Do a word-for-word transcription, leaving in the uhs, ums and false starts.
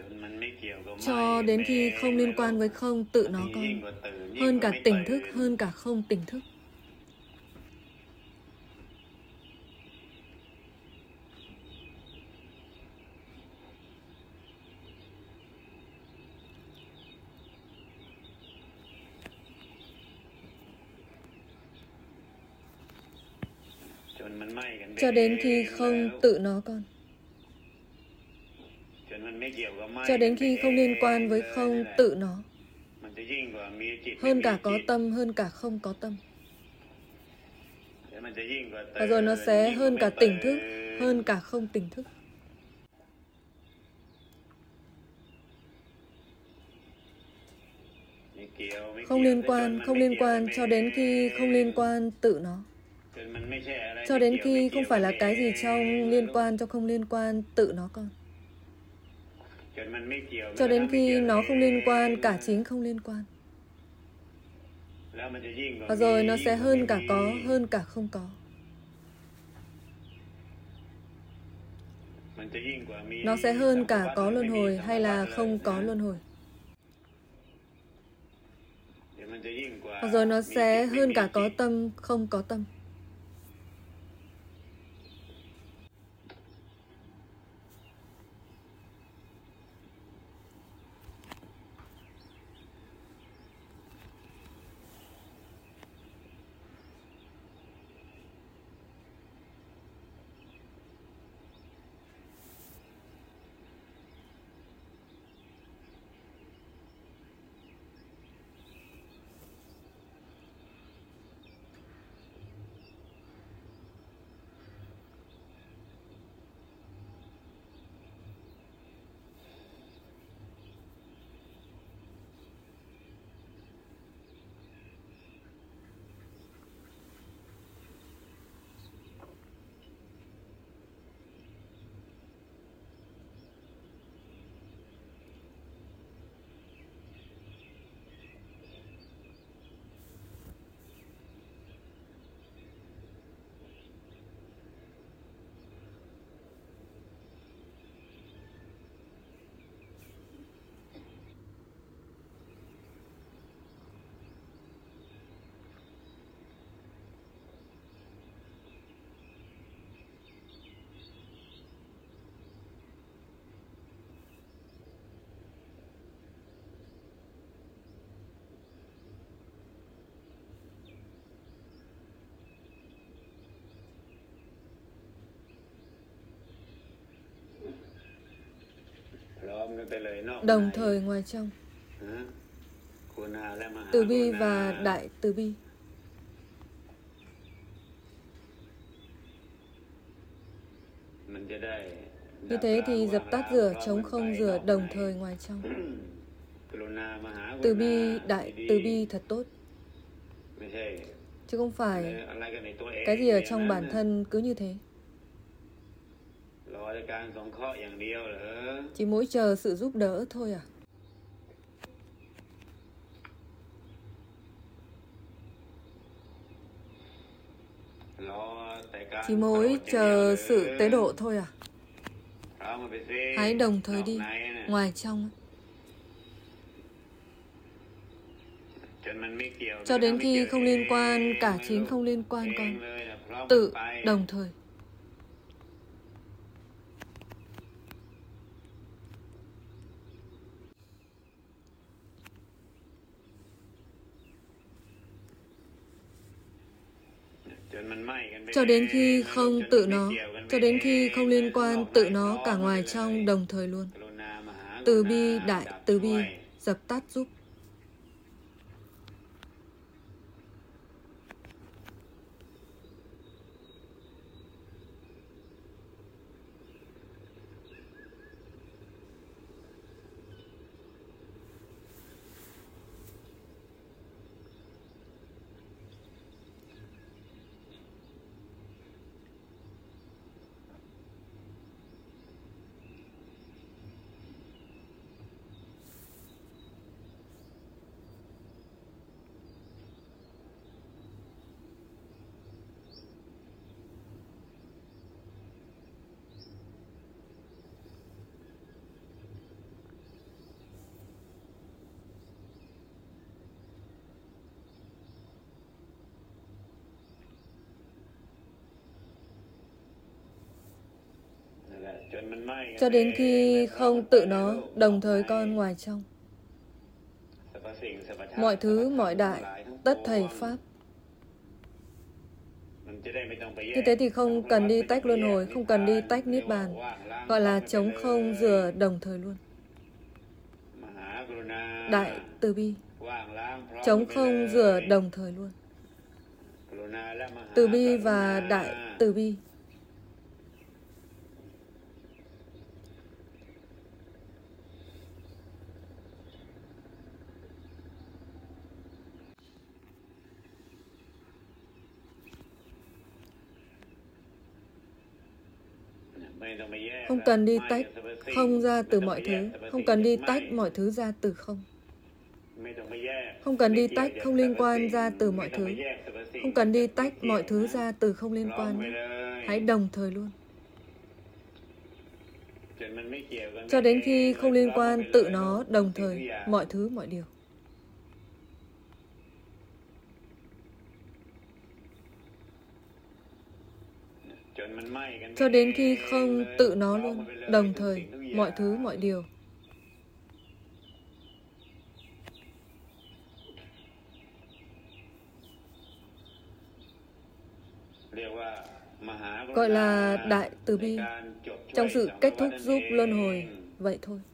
cho đến khi không liên quan với không tự nó con, hơn cả tỉnh thức, hơn cả không tỉnh thức. Cho đến khi không tự nó con, cho đến khi không liên quan với không tự nó, hơn cả có tâm, hơn cả không có tâm. Và rồi nó sẽ hơn cả tỉnh thức, hơn cả không tỉnh thức. Không liên quan, không liên quan cho đến khi không liên quan tự nó. Cho đến khi không phải là cái gì trong liên quan cho không liên quan tự nó con. Cho đến khi nó không liên quan cả chính không liên quan. Và rồi nó sẽ hơn cả có, hơn cả không có. Nó sẽ hơn cả có luân hồi hay là không có luân hồi. Và rồi nó sẽ hơn cả có tâm, không có tâm. Đồng thời ngoài trong. Từ bi và đại từ bi. Như thế thì dập tắt rửa, chống không rửa đồng thời ngoài trong. Từ bi, đại từ bi thật tốt. Chứ không phải cái gì ở trong bản thân cứ như thế. Chỉ mỗi chờ sự giúp đỡ thôi à? Chỉ mỗi chờ sự tế độ thôi à? Hãy đồng thời đi, ngoài trong. Cho đến khi không liên quan, cả chính không liên quan con. Tự, đồng thời. Cho đến khi không tự nó, cho đến khi không liên quan tự nó cả ngoài trong đồng thời luôn. Từ bi, đại từ bi, dập tắt giúp. cho đến khi không tự nó đồng thời con ngoài trong. Mọi thứ, mọi đại, tất thầy Pháp. Như thế thì không cần đi tách luân hồi, không cần đi tách niết bàn, gọi là trống không rửa đồng thời luôn. Đại từ bi, trống không rửa đồng thời luôn. Từ bi và đại từ bi. Không cần đi tách không ra từ mọi thứ, không cần đi tách mọi thứ ra từ không. Không cần đi tách không liên quan ra từ mọi thứ. Không cần đi tách mọi thứ ra từ không liên quan nhé. Hãy đồng thời luôn. Cho đến khi không liên quan tự nó đồng thời mọi thứ, mọi điều. Cho đến khi không tự nó luôn đồng thời mọi thứ, mọi điều. Gọi là đại từ bi, trong sự kết thúc giúp luân hồi, vậy thôi.